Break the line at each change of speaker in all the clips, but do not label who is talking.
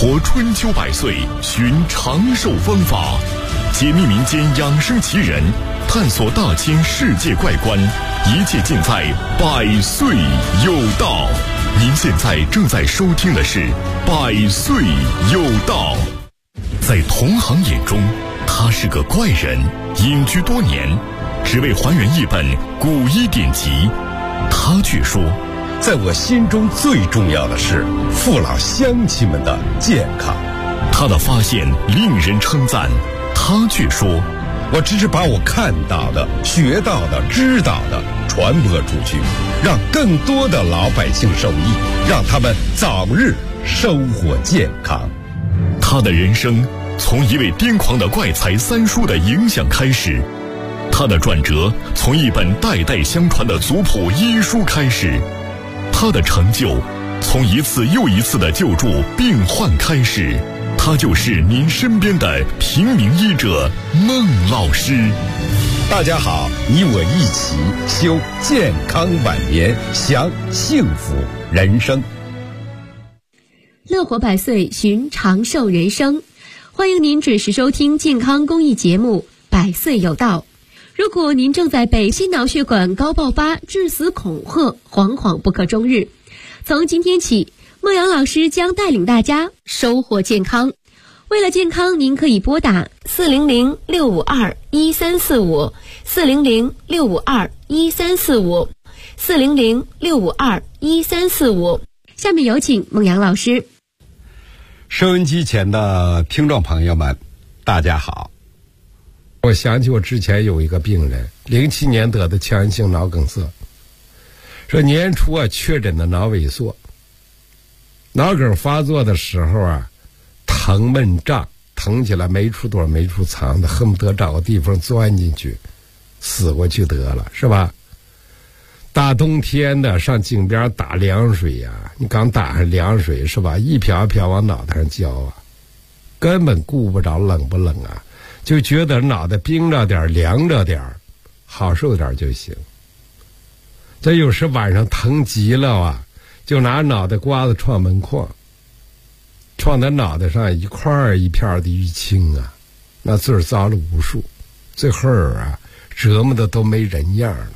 活春秋百岁，寻长寿方法，解密民间养生奇人，探索大千世界怪观，一切尽在百岁有道。您现在正在收听的是百岁有道。在同行眼中，他是个怪人，隐居多年，只为还原一本古医典籍。他却说，
在我心中最重要的是父老乡亲们的健康。
他的发现令人称赞，他却说，
我只是把我看到的、学到的、知道的传播出去，让更多的老百姓受益，让他们早日生活健康。
他的人生从一位癫狂的怪才三叔的影响开始，他的转折从一本代代相传的族谱医书开始，他的成就从一次又一次的救助病患开始。他就是您身边的平民医者孟老师。
大家好，你我一起修健康晚年，享幸福人生。
乐活百岁，寻长寿人生。欢迎您准时收听健康公益节目《百岁有道》。如果您正在被心脑血管高爆发、致死恐吓，惶惶不可终日，从今天起，孟阳老师将带领大家收获健康。为了健康，您可以拨打400-652-1345 400-652-1345 400-652-1345。下面有请孟阳老师。
收音机前的听众朋友们，大家好。我想起我之前有一个病人，07年得的强性脑梗塞，说年初确诊的脑萎缩，脑梗发作的时候疼闷胀，疼起来没处躲没处藏的，恨不得找个地方钻进去死过去得了，是吧？大冬天的上井边打凉水你刚打上凉水是吧，一瓢瓢往脑袋上浇根本顾不着冷不冷就觉得脑袋冰着点凉着点好受点就行。这有时晚上疼极了就拿脑袋瓜子撞门框，撞在脑袋上一块一片的淤青那字儿遭了无数，最后折磨的都没人样了。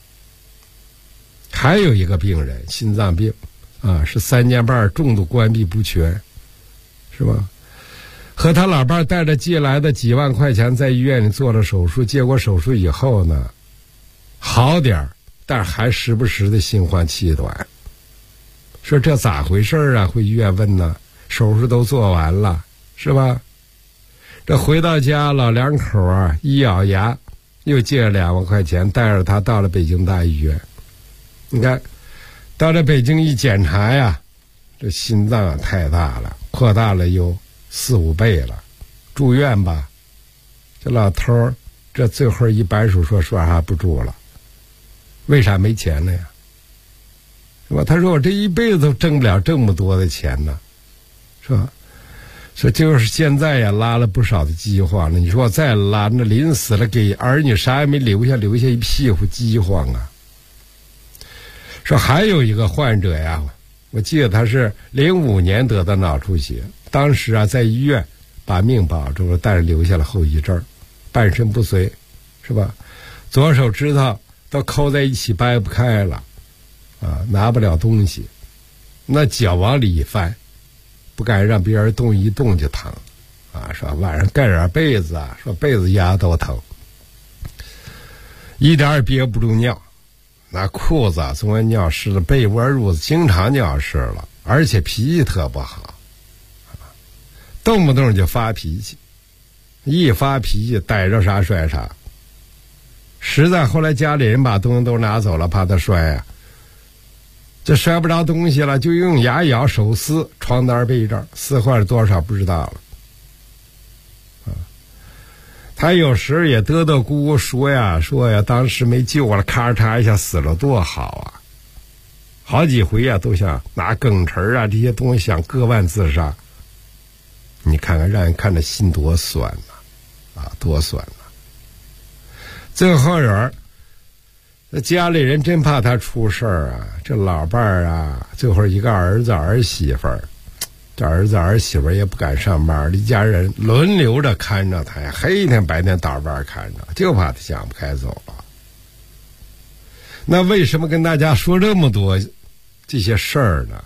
还有一个病人心脏病是3年半重度关闭不全，是吧？和他老伴带着借来的几万块钱在医院里做了手术，结果手术以后呢好点但还时不时的心慌气短。说这咋回事回医院问呢，手术都做完了是吧？这回到家老两口一咬牙又借了2万块钱，带着他到了北京大医院。你看到了北京一检查这心脏太大了，扩大了有4-5倍了，住院吧。这老头这最后一摆手说还不住了。为啥没钱了呀？是吧？他说我这一辈子都挣不了这么多的钱呢，是吧？说就是现在拉了不少的饥荒了，你说我再拉，那临死了给儿女啥也没留下一屁股饥荒说还有一个患者我记得他是05年得的脑出血，当时在医院把命保住了，但是留下了后遗症，半身不遂，是吧？左手指头都扣在一起掰不开了拿不了东西，那脚往里一翻，不敢让别人动一动就疼说晚上盖点被子说被子压都疼，一点也憋不住尿，那裤子总会尿湿了，被窝褥子经常尿湿了，而且脾气特不好动不动就发脾气，一发脾气逮着啥摔啥。实在后来家里人把东西都拿走了，怕他摔这摔不着东西了，就用牙咬手撕床单被罩，撕坏了多少不知道了他有时也嘚嘚咕咕说当时没救了，咔嚓一下死了多好好几回都想拿梗匙这些东西想割腕自杀。你看看让人看着心多酸多酸最后人家里人真怕他出事这老伴最后一个儿子儿媳妇这儿子儿媳妇也不敢上班，一家人轮流着看着他呀，黑天白天倒班看着，就怕他想不开走了。那为什么跟大家说这么多这些事儿呢？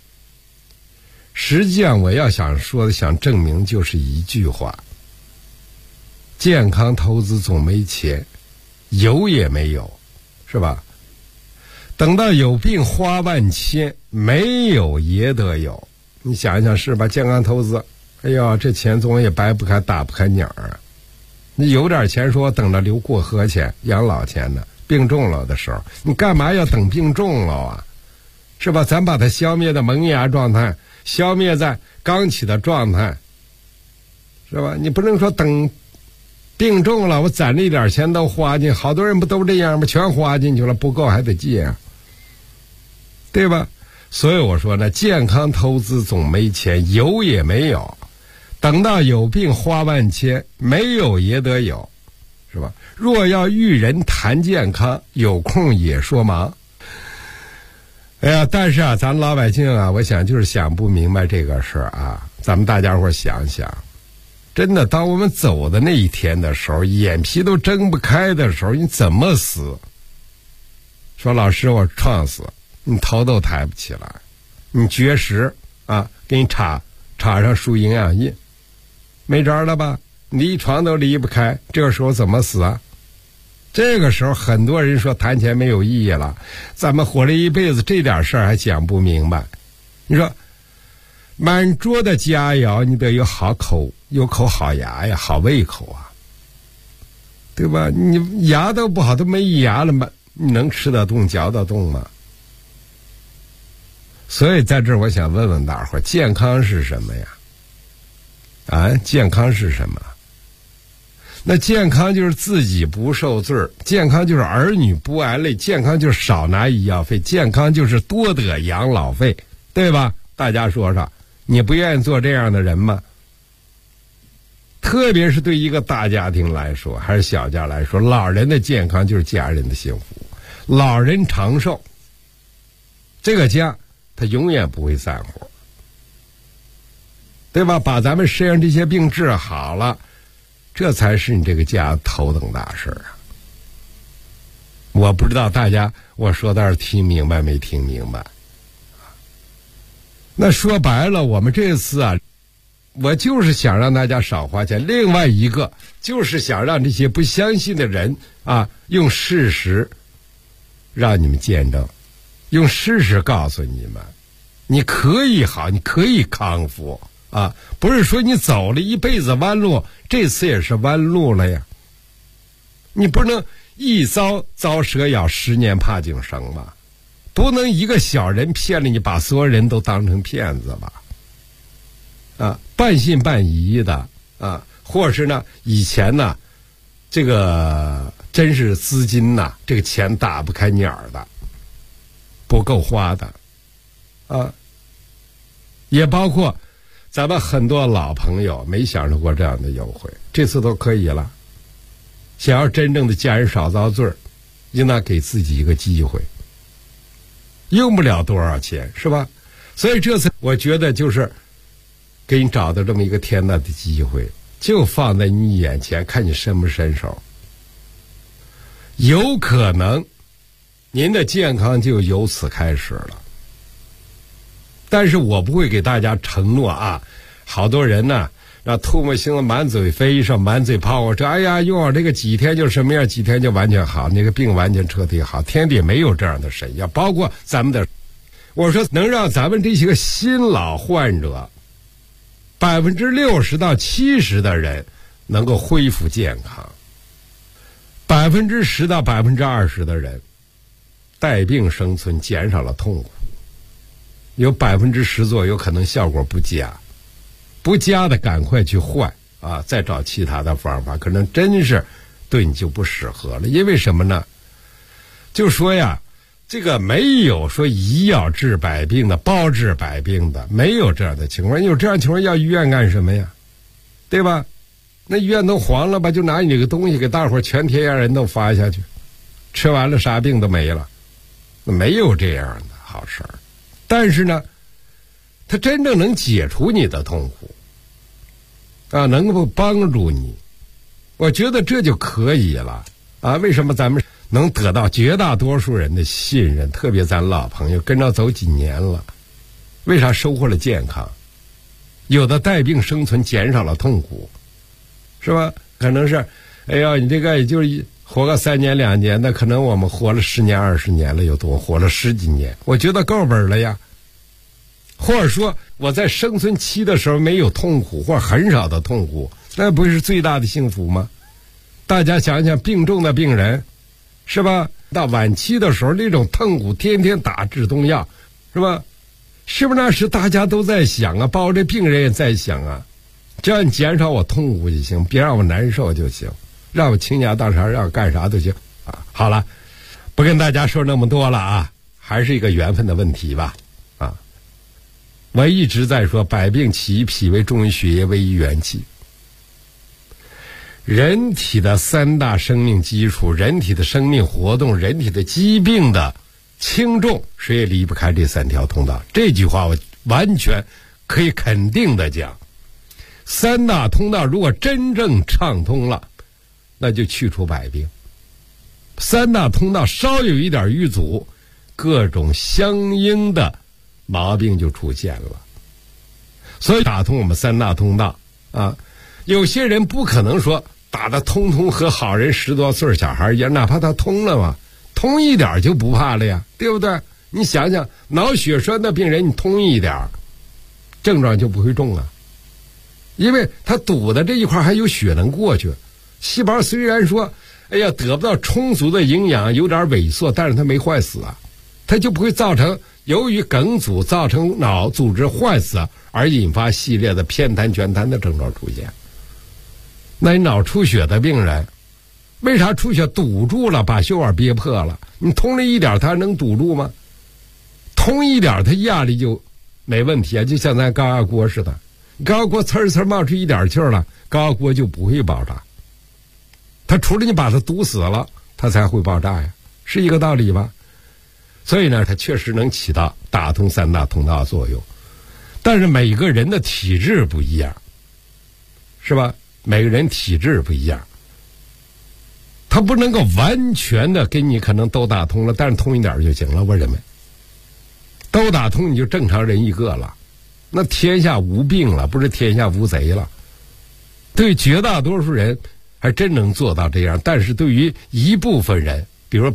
实际上我要想说的，想证明就是一句话：健康投资总没钱，有也没有，是吧？等到有病花万千，没有也得有。你想一想是吧？健康投资，哎呀，这钱总也掰不开打不开鸟啊！你有点钱说等着留过河钱、养老钱呢，病重了的时候，你干嘛要等病重了啊？是吧？咱把它消灭的萌芽状态，消灭在刚起的状态，是吧？你不能说等病重了，我攒了一点钱都花进，好多人不都这样吗？全花进去了，不够还得借啊，对吧？所以我说呢，健康投资总没钱，有也没有，等到有病花万千，没有也得有，是吧？若要遇人谈健康，有空也说忙。哎呀，但是啊，咱老百姓啊，我想就是想不明白这个事儿啊。咱们大家伙想想，真的，当我们走的那一天的时候，眼皮都睁不开的时候，你怎么死？说老师，我撞死，你头都抬不起来，你绝食啊，给你插上输营养液，没招了吧？离床都离不开，这个时候怎么死啊？这个时候很多人说谈钱没有意义了，咱们活了一辈子，这点事儿还讲不明白。你说满桌的佳肴，你得有口好牙呀，好胃口啊，对吧？你牙都不好，都没牙了吗？你能吃得动嚼得动吗？所以在这儿我想问问大伙儿，健康是什么呀？啊，健康是什么？那健康就是自己不受罪，健康就是儿女不挨累，健康就是少拿医药费，健康就是多得养老费，对吧？大家说说，你不愿意做这样的人吗？特别是对一个大家庭来说，还是小家来说，老人的健康就是家人的幸福，老人长寿，这个家他永远不会散伙，对吧？把咱们身上这些病治好了，这才是你这个家头等大事啊！我不知道大家我说到这听明白没听明白？那说白了，我们这次啊，我就是想让大家少花钱，另外一个就是想让这些不相信的人啊，用事实让你们见证，用事实告诉你们，你可以好，你可以康复啊！不是说你走了一辈子弯路，这次也是弯路了呀。你不能一遭蛇咬，10年怕井绳吧？不能一个小人骗了你，把所有人都当成骗子吧？啊，半信半疑的啊，或者是呢，以前呢，这个真是资金呐，这个钱打不开鸟的，不够花的，啊，也包括咱们很多老朋友没享受过这样的优惠，这次都可以了。想要真正的家人少遭罪，应当给自己一个机会，用不了多少钱，是吧？所以这次我觉得就是给你找到这么一个天大的机会，就放在你眼前，看你伸不伸手。有可能您的健康就由此开始了，但是我不会给大家承诺啊，好多人呢让唾沫星子满嘴飞，上满嘴泡我这哎呀用我这个几天就什么样，几天就完全好，那个病完全彻底好，天底没有这样的神药。包括咱们的，我说能让咱们这些个新老患者60%到70%的人能够恢复健康，10%到20%的人带病生存，减少了痛苦，有10%左右可能效果不佳，不佳的赶快去换啊，再找其他的方法，可能真是对你就不适合了。因为什么呢？就说呀，这个没有说医药治百病的，包治百病的，没有这样的情况。有这样情况要医院干什么呀？对吧？那医院都黄了吧，就拿你这个东西给大伙全天下人都发下去，吃完了啥病都没了，没有这样的好事儿。但是呢， 它真正能解除你的痛苦啊，能够帮助你，我觉得这就可以了啊。为什么咱们能得到绝大多数人的信任，特别咱老朋友跟着走几年了，为啥收获了健康？有的带病生存，减少了痛苦，是吧？可能是哎呀，你这个也就是活个3年2年的，可能我们活了10年20年了，有多活了10几年，我觉得够本了呀。或者说我在生存期的时候没有痛苦，或者很少的痛苦，那不是最大的幸福吗？大家想想，病重的病人，是吧？到晚期的时候那种痛苦，天天打止痛药，是吧？是不是那时大家都在想啊，包括这病人也在想啊，只要你减少我痛苦就行，别让我难受就行，让我倾家荡产，让我干啥都行啊。好了，不跟大家说那么多了啊，还是一个缘分的问题吧啊。我一直在说，百病起于脾胃，重于血液，危于元气。人体的3大生命基础，人体的生命活动，人体的疾病的轻重，谁也离不开这3条通道。这句话我完全可以肯定的讲，3大通道如果真正畅通了，那就去除百病。3大通道稍有一点淤阻，各种相应的毛病就出现了。所以打通我们3大通道啊，有些人不可能说打得通和好人10多岁小孩一样，哪怕他通了嘛，通一点就不怕了呀，对不对？你想想，脑血栓的病人你通一点，症状就不会重啊，因为他堵的这一块还有血能过去。细胞虽然说哎呀得不到充足的营养，有点萎缩，但是它没坏死啊，它就不会造成由于梗阻造成脑组织坏死而引发系列的偏瘫倦瘫的症状出现。那你脑出血的病人，为啥出血堵住了，把血管憋破了？你通了一点，它能堵住吗？通一点，它压力就没问题啊，就像咱高压锅似的，高压锅呲呲冒出一点气儿了，高压锅就不会爆炸。它除了你把它堵死了，它才会爆炸呀，是一个道理吧？所以呢，它确实能起到打通3大通道的作用，但是每个人的体质不一样，是吧？每个人体质不一样，他不能够完全的给你可能都打通了，但是通一点就行了。我认为都打通你就正常人一个了，那天下无病了，不是天下无贼了。对绝大多数人还真能做到这样，但是对于一部分人，比如说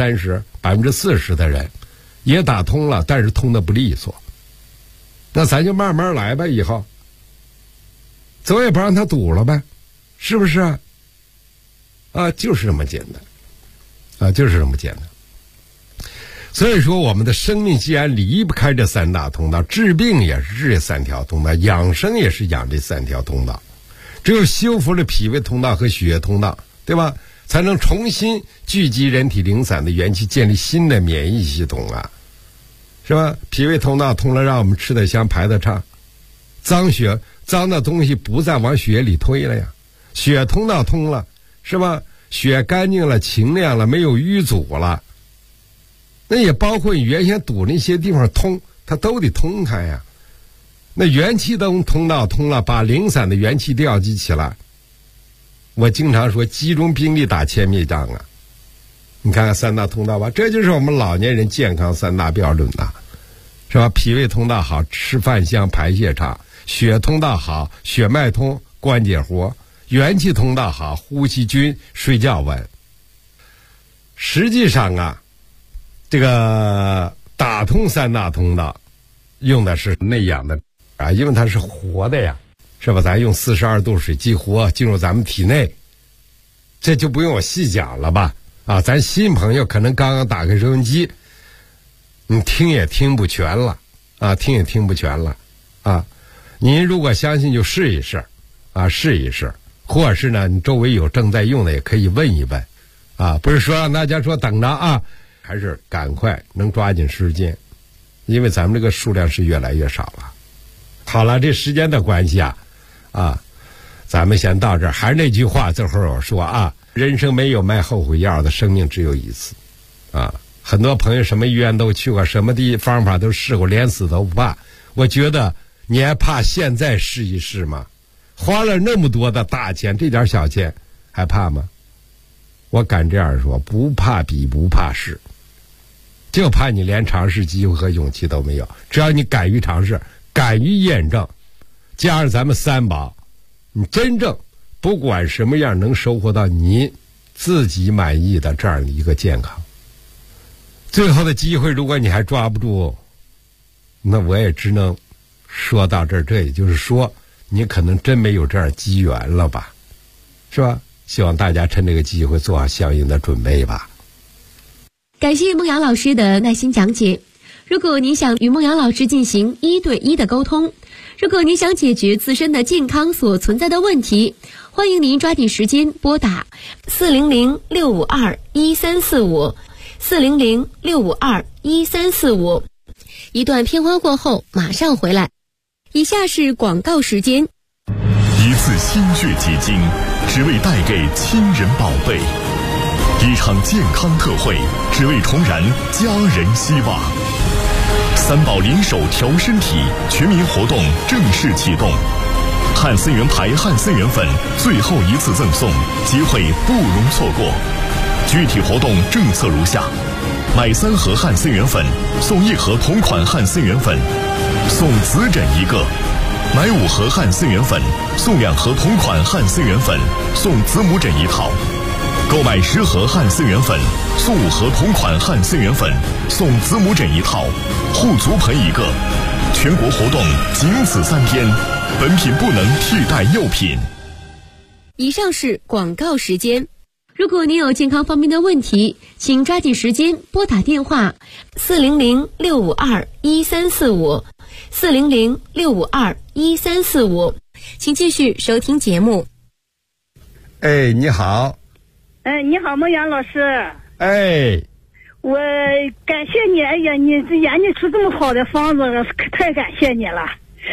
30%、40%的人也打通了，但是通的不利索，那咱就慢慢来吧，以后走也不让他堵了呗，是不是啊？啊，就是这么简单，啊，就是这么简单。所以说，我们的生命既然离不开这3大通道，治病也是治这3条通道，养生也是养这3条通道。只有修复了脾胃通道和血液通道，对吧？才能重新聚集人体零散的元气，建立新的免疫系统啊，是吧？脾胃通道通了，让我们吃得香，排得畅，脏的东西不再往血里推了呀。血通道通了，是吧？血干净了，清亮了，没有淤阻了。那也包括你原先堵那些地方通，它都得通开呀。那元气通道通了，把零散的元气调集起来。我经常说，集中兵力打歼灭仗啊。你看看3大通道吧，这就是我们老年人健康3大标准呐，是吧？脾胃通道好，吃饭香，排泄畅；血通道好，血脉通，关节活；元气通道好，呼吸均，睡觉稳。实际上啊，这个打通3大通道，用的是内养的啊，因为它是活的呀，是吧？咱用42度水激活进入咱们体内，这就不用我细讲了吧？啊，咱新朋友可能刚刚打开收音机，你听也听不全了啊，听也听不全了啊。您如果相信就试一试啊，试一试，或者是呢，你周围有正在用的也可以问一问啊，不是说让大家说等着啊，还是赶快能抓紧时间，因为咱们这个数量是越来越少了。好了，这时间的关系啊，咱们先到这儿。还是那句话，这会儿我说啊，人生没有卖后悔药的，生命只有一次啊。很多朋友什么医院都去过，什么方法都试过，连死都不怕。 我觉得你还怕现在试一试吗？花了那么多的大钱，这点小钱还怕吗？我敢这样说，不怕比不怕试，就怕你连尝试机会和勇气都没有。只要你敢于尝试，敢于验证，加上咱们三宝，你真正不管什么样能收获到你自己满意的这样的一个健康。最后的机会如果你还抓不住，那我也只能说到这儿。这也就是说你可能真没有这样机缘了吧，是吧？希望大家趁这个机会做好相应的准备吧。
感谢孟阳老师的耐心讲解。如果您想与孟阳老师进行1对1的沟通，如果您想解决自身的健康所存在的问题，欢迎您抓紧时间拨打400-652-1345，400-652-1345。一段片花过后马上回来。以下是广告时间。
一次心血结晶，只为带给亲人宝贝；一场健康特惠，只为重燃家人希望。三宝联手调身体全民活动正式启动，汉森源牌汉森源粉最后一次赠送，机会不容错过。具体活动政策如下：买3盒汉森源粉送1盒同款汉森源粉，送紫枕1个；买5盒汉森源粉送2盒同款汉森源粉，送子母枕1套；购买10盒汉森源粉送5盒同款汉森源粉，送子母枕1套，护足盆1个。全国活动仅此3天，本品不能替代药品。
以上是广告时间。如果您有健康方面的问题，请抓紧时间拨打电话400-652-1345，400-652-1345。请继续收听节目。
哎，你好。
你好，孟阳老师。
哎，
我感谢你，哎呀，你这研究出这么好的方子，太感谢你了。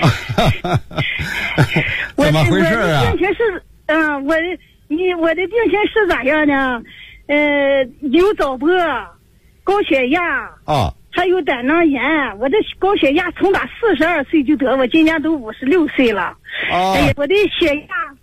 怎么回事啊？
我的病情是，我的病情是咋样呢？有早搏，高血压，还有胆囊炎。我的高血压从打42岁就得，我今年都56岁了。我的血压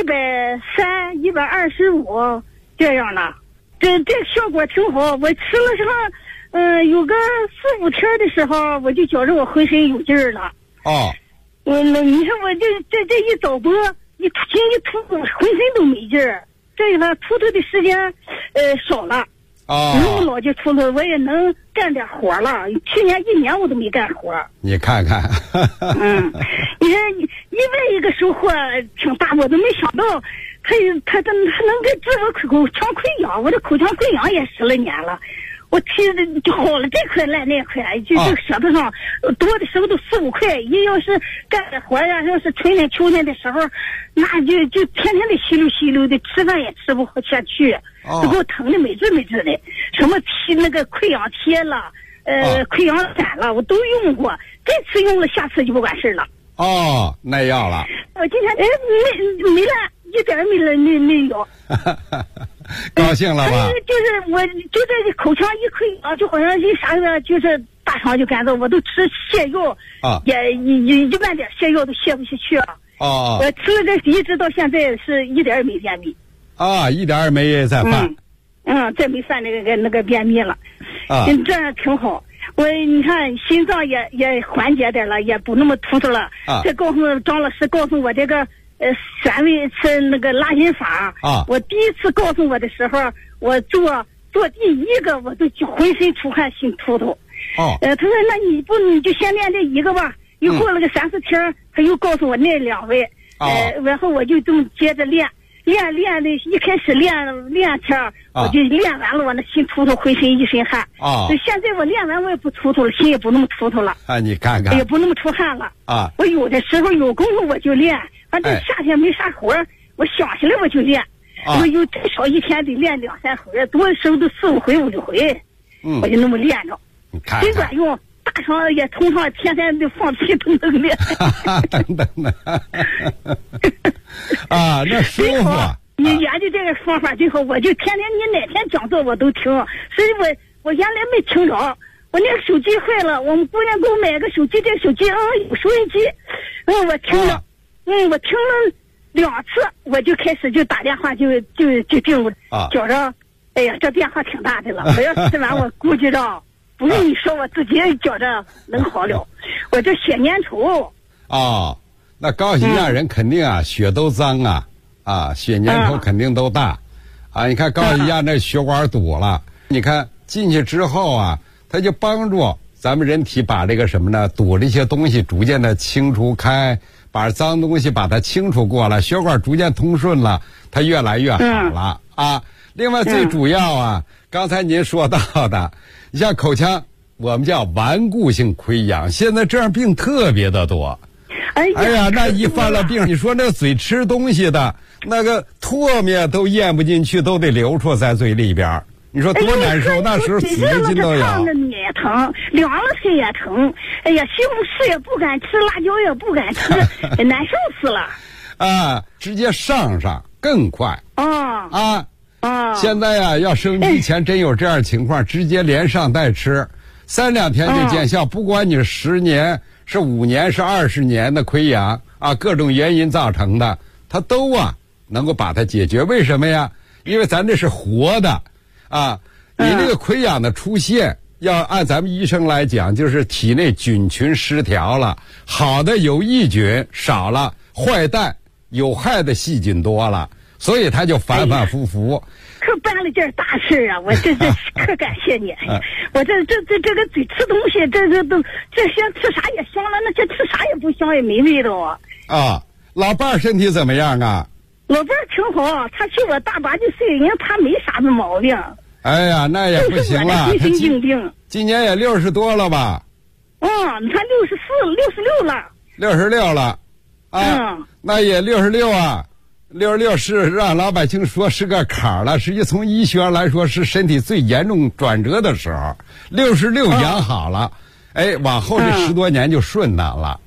130、125这样了。这效果挺好。我吃了上，有个4、5天的时候，我就觉着我浑身有劲儿了。你说我这一早搏，一吐，浑身都没劲儿。这个秃头的时间少了。那么老就秃头，我也能干点活了。去年1年我都没干活。
你看看。
你说另外一个收获挺大，我都没想到他能给治我口腔溃疡。我这口腔溃疡也10来年了。我提的就好了，这块烂那块，就这舌头上多的时候都4、5块。要是干点活呀，要是春天秋天的时候，那就天天的吸溜的，吃饭也吃不下去，都给我疼的没治的。什么那个溃疡贴了，溃疡散了，我都用过。这次用了，下次就不管事了。
耐药了。
我今天没了，一点没有。
高兴了吧？
就是我就这口腔一溃疡，就好像一啥个就是大肠就干燥，我都吃泻药也一万点泻药都泻不下去了。我吃了这一直到现在是一点也没便秘。
一点也没再犯。
再没犯那个便秘了。这样挺好。你看心脏也缓解点了，也不那么突突了。这张老师告诉我这个3位是那个拉筋法。我第一次告诉我的时候，我做第1个我都浑身出汗心突突。他说那你就先练这1个吧。又过了个3、4天，他又告诉我那2位。然后我就这么接着练的，一开始练天，我就练完了，我那心突突，浑身一身汗。现在我练完我也不突突了，心也不那么突突了。
你看看，
也不那么出汗了。我有的时候有功夫我就练，反正夏天没啥活，我想起来我就练。我有最少一天得练2、3回，多的时候都4、5回、5、6回。我就那么练着，真管用。大肠也通畅，天天的放屁都能练。
等等呢。那舒服。
你研究这个方法最好，我就天天你哪天讲座我都听，所以我原来没听着， 我那个手机坏了，我们姑娘给我买个手机，这手机有收音机，我听了，我听了2次，我就开始就打电话就进入觉着，哎呀，这变化挺大的了。我要吃完，我估计着不用你说，我自己觉着能好了。我这血粘稠。
哦，那高血压人肯定啊，血都脏啊，血粘稠肯定都大，你看高血压那血管堵了，你看进去之后啊，它就帮助咱们人体把这个什么呢，堵这些东西逐渐的清除开，把脏东西把它清除过了，血管逐渐通顺了，它越来越好了啊。另外最主要啊，刚才您说到的，你像口腔，我们叫顽固性溃疡，现在这样病特别的多。哎呀，那一犯了病，你说那嘴吃东西的那个唾沫都咽不进去，都得流出在嘴里边，你说多难受。那时候死的劲都有。
烫的你也疼，凉了它也疼。哎呀，西红柿也不敢吃，辣椒也不敢吃，难受死了。
直接上更快。现在呀，要生之前真有这样情况，直接连上带吃，3、2天就见效。不管你10年、是5年、是20年的溃疡各种原因造成的，它都能够把它解决。为什么呀？因为咱这是活的你那个溃疡的出现，要按咱们医生来讲，就是体内菌群失调了，好的有益菌少了，坏蛋有害的细菌多了，所以它就反反复复。
可办了件大事啊！我这可感谢你。我这个嘴吃东西，这些吃啥也香了，那些吃啥也不香，也没味道
老伴儿身体怎么样啊？
老伴儿挺好，他比我大8、9岁，人他没啥子毛病。
哎呀，那也不行了，
他
今年也60多了吧？
你看66了。
66了，那也66是让老百姓说是个坎儿了，实际从医学上来说是身体最严重转折的时候。66养好了，往后这10多年就顺当了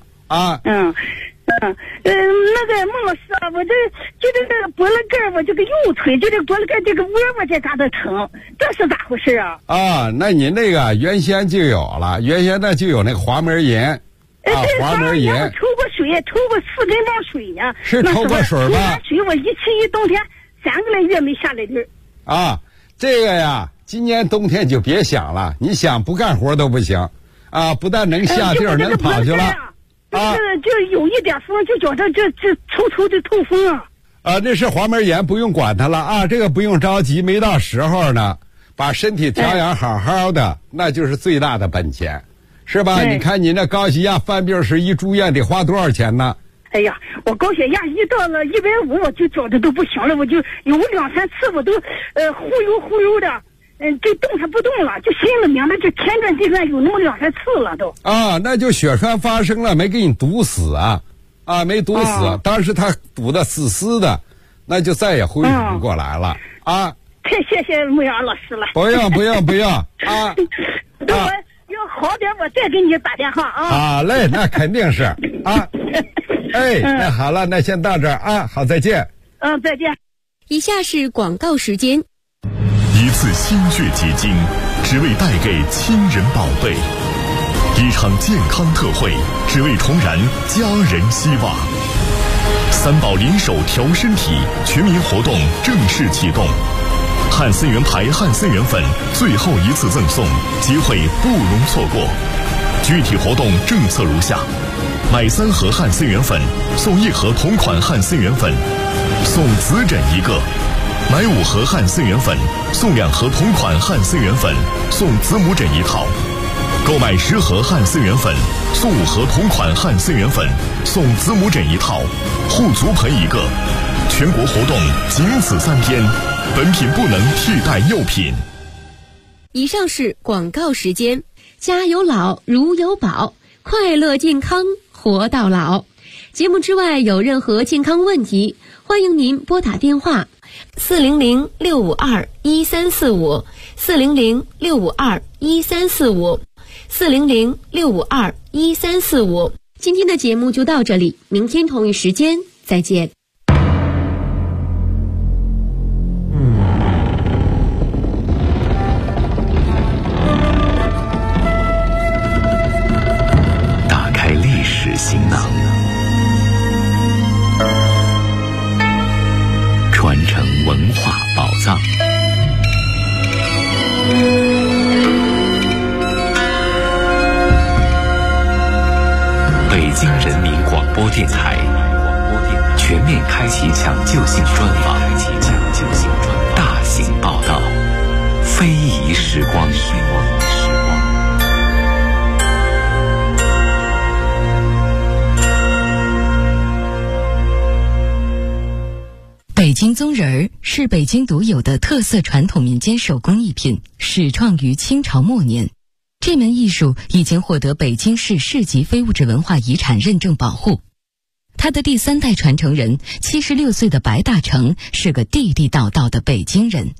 那个孟老师我这个脖子盖，我这个右腿这个脖子盖这个窝窝这嘎达疼，这是咋回事
那您那个原先就有了，原先那就有那个滑膜炎滑膜炎。
抽过水，抽过4根棒水呢。
是抽过水吧？抽完
水我一冬天3个来月没下来地儿。
这个呀，今年冬天就别想了，你想不干活都不行不但能下地儿，能跑去了。
就有一点风，就觉得这抽的透风
那是滑膜炎，不用管它了这个不用着急，没到时候呢，把身体调养好好的，那就是最大的本钱，是吧？你看你那高血压犯病时一住院得花多少钱呢？
哎呀，我高血压一到了150，我就觉得都不行了，我就有2、3次我都忽悠的。就动弹不动了，就心里明白这天转地转有那么2、3次了都。
那就血栓发生了，没给你堵死没堵死，当时他堵得死死的，那就再也恢复不过来了
太谢谢牧羊老师了。
不用
等我要好点，我再给你打电话
好嘞，那肯定是那好了，那先到这儿好，再见。
再见。
以下是广告时间。
一次心血结晶，只为带给亲人宝贝；一场健康特惠，只为重燃家人希望。3宝联手调身体全民活动正式启动，汉森源牌汉森源粉最后一次赠送，机会不容错过。具体活动政策如下：买3盒汉森源粉送1盒同款汉森源粉，送紫枕1个。买5盒汉森源粉送2盒同款汉森源粉，送子母枕1套。购买10盒汉森源粉送5盒同款汉森源粉，送子母枕1套，护足盆1个。全国活动仅此3天，本品不能替代药品。
以上是广告时间。家有老如有宝，快乐健康活到老。节目之外有任何健康问题，欢迎您拨打电话400-652-1345 400-652-1345 400-652-1345。今天的节目就到这里，明天同一时间再见。
藏。北京人民广播电台全面开启抢救性专访，大型报道，非遗时光。
北京宗人儿是北京独有的特色传统民间手工艺品，始创于清朝末年。这门艺术已经获得北京市市级非物质文化遗产认证保护。他的第3代传承人76岁的白大成是个地地道道的北京人。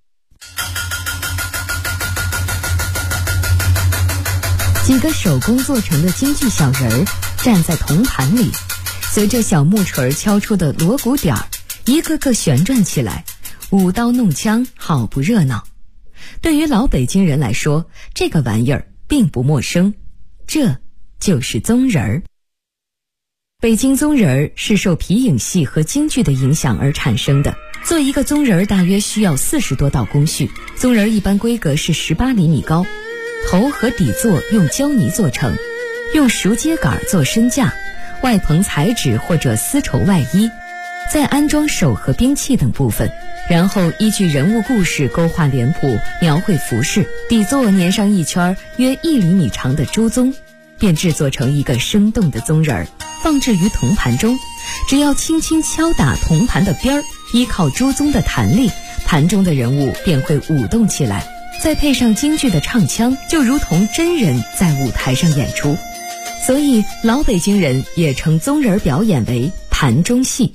几个手工做成的京剧小人儿站在铜盘里，随着小木锤敲出的锣鼓点儿，一个个旋转起来，舞刀弄枪，好不热闹。对于老北京人来说，这个玩意儿并不陌生，这就是宗人儿。北京宗人儿是受皮影戏和京剧的影响而产生的。做一个宗人儿大约需要40多道工序，宗人儿一般规格是18厘米高，头和底座用胶泥做成，用熟秸秆做身架，外棚彩纸或者丝绸外衣，再安装手和兵器等部分，然后依据人物故事勾画脸谱，描绘服饰，底座粘上一圈约1厘米长的朱宗，便制作成一个生动的宗人儿，放置于铜盘中。只要轻轻敲打铜盘的边儿，依靠朱宗的弹力，盘中的人物便会舞动起来，再配上京剧的唱腔，就如同真人在舞台上演出。所以老北京人也称宗人表演为盘中戏。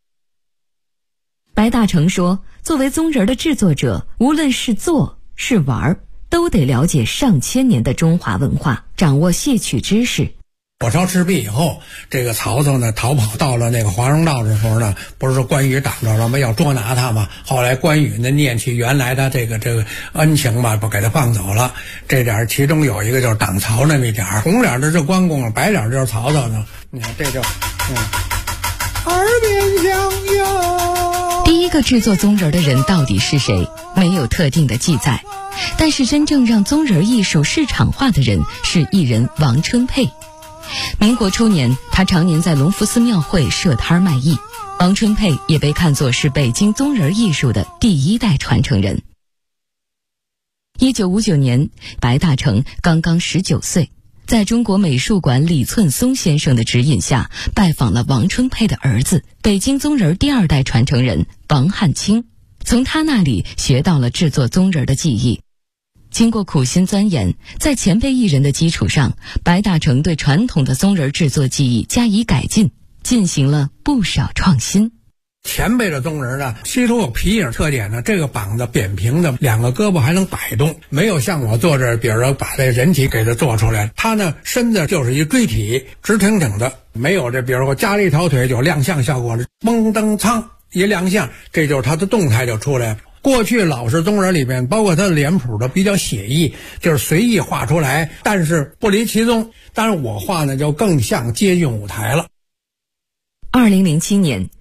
白大成说，作为宗人的制作者，无论是做是玩，都得了解上千年的中华文化，掌握戏曲知识。
火烧赤壁以后，这个曹操呢逃跑到了那个华容道的时候呢，不是说关羽挡着了吗？要捉拿他嘛。后来关羽呢念起原来的这个恩情吧，不给他放走了。这点其中有一个就是挡曹那么一点，红脸的是关公，白脸就是曹操呢。你看这就耳边相拥。
第一个制作宗人的人到底是谁，没有特定的记载，但是真正让宗人艺术市场化的人是艺人王春佩。民国初年，他常年在隆福寺庙会设摊卖艺。王春佩也被看作是北京宗人艺术的第1代传承人。1959年，白大成刚刚19岁，在中国美术馆李寸松先生的指引下，拜访了王春佩的儿子，北京宗人第2代传承人王汉卿，从他那里学到了制作宗人的技艺。经过苦心钻研，在前辈艺人的基础上，白大成对传统的宗人制作技艺加以改进，进行了不少创新。
前辈的宗人呢，稀土有皮影特点呢，这个膀子扁平的，2个胳膊还能摆动，没有像我做这，比如说把这人体给它做出来，它呢身子就是一锥体，直挺挺的，没有这，比如说加了一条腿有亮相效果，蹦蹬苍一亮相，这就是它的动态就出来了。过去老式宗人里面，包括他的脸谱的比较写意，就是随意画出来，但是不离其宗。但是我画呢，就更像接近舞台了。
2007年，